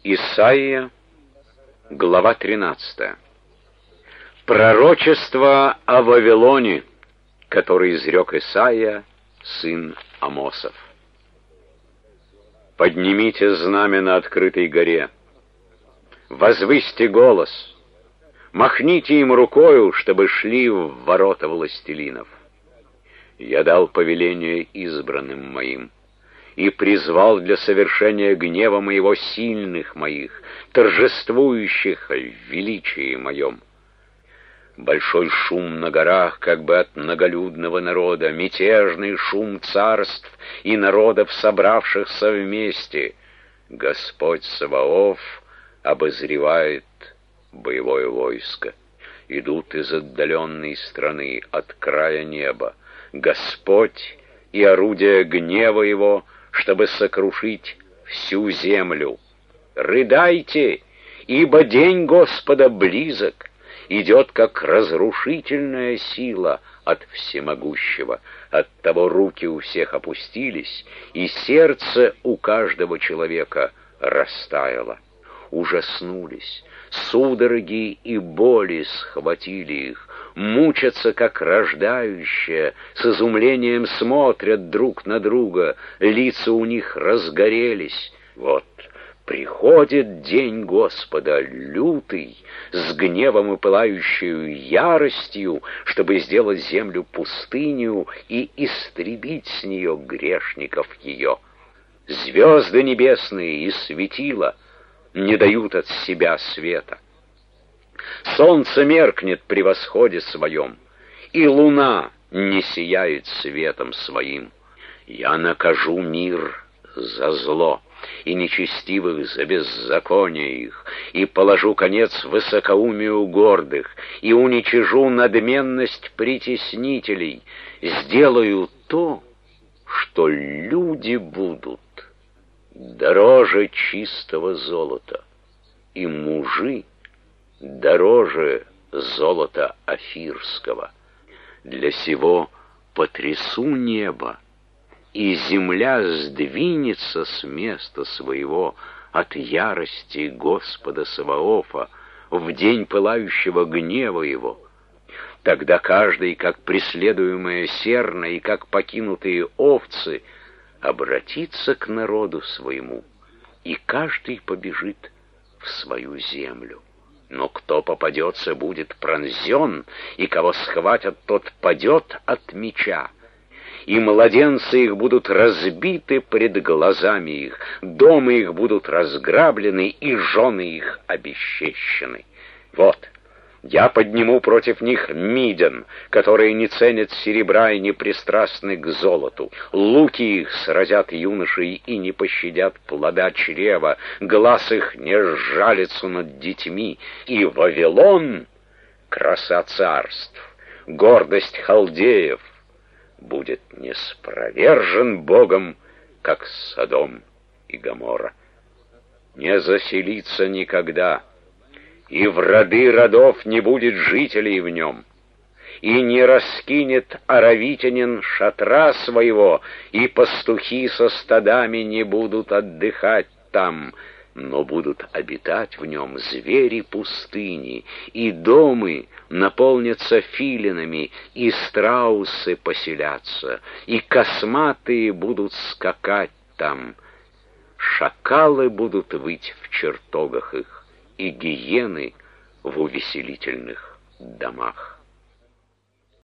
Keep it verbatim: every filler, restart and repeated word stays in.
Исайя, глава тринадцатая. Пророчество о Вавилоне, которое изрек Исайя, сын Амосов. Поднимите знамя на открытой горе, возвысьте голос, махните им рукою, чтобы шли в ворота властелинов. Я дал повеление избранным моим и призвал для совершения гнева моего сильных моих, торжествующих в величии моем. Большой шум на горах, как бы от многолюдного народа, мятежный шум царств и народов, собравшихся вместе. Господь Саваоф обозревает боевое войско. Идут из отдаленной страны, от края неба. Господь и орудие гнева его, чтобы сокрушить всю землю. Рыдайте, ибо день Господа близок, идет как разрушительная сила от всемогущего. Оттого руки у всех опустились, и сердце у каждого человека растаяло. Ужаснулись, судороги и боли схватили их, мучатся, как рождающие, с изумлением смотрят друг на друга, лица у них разгорелись. Вот приходит день Господа, лютый, с гневом и пылающей яростью, чтобы сделать землю пустынью и истребить с нее грешников ее. Звезды небесные и светила не дают от себя света. Солнце меркнет при восходе своем, и луна не сияет светом своим. Я накажу мир за зло, и нечестивых за беззаконие их, и положу конец высокоумию гордых, и уничижу надменность притеснителей, сделаю то, что люди будут дороже чистого золота, и мужи дороже золота офирского. Для сего потрясу небо, и земля сдвинется с места своего от ярости Господа Саваофа в день пылающего гнева его. Тогда каждый, как преследуемая серна и как покинутые овцы, обратится к народу своему, и каждый побежит в свою землю. Но кто попадется, будет пронзен, и кого схватят, тот падет от меча. И младенцы их будут разбиты пред глазами их, дома их будут разграблены, и жены их обесчещены. Вот, я подниму против них Мидян, которые не ценят серебра и не пристрастны к золоту. Луки их сразят юношей и не пощадят плода чрева, глаз их не сжалится над детьми. И Вавилон, краса царств, гордость халдеев, будет неспровержен Богом, как Содом и Гоморра. Не заселится никогда, и в роды родов не будет жителей в нем, и не раскинет аравитянин шатра своего, и пастухи со стадами не будут отдыхать там, но будут обитать в нем звери пустыни, и домы наполнятся филинами, и страусы поселятся, и косматые будут скакать там, шакалы будут выть в чертогах их, и гиены в увеселительных домах.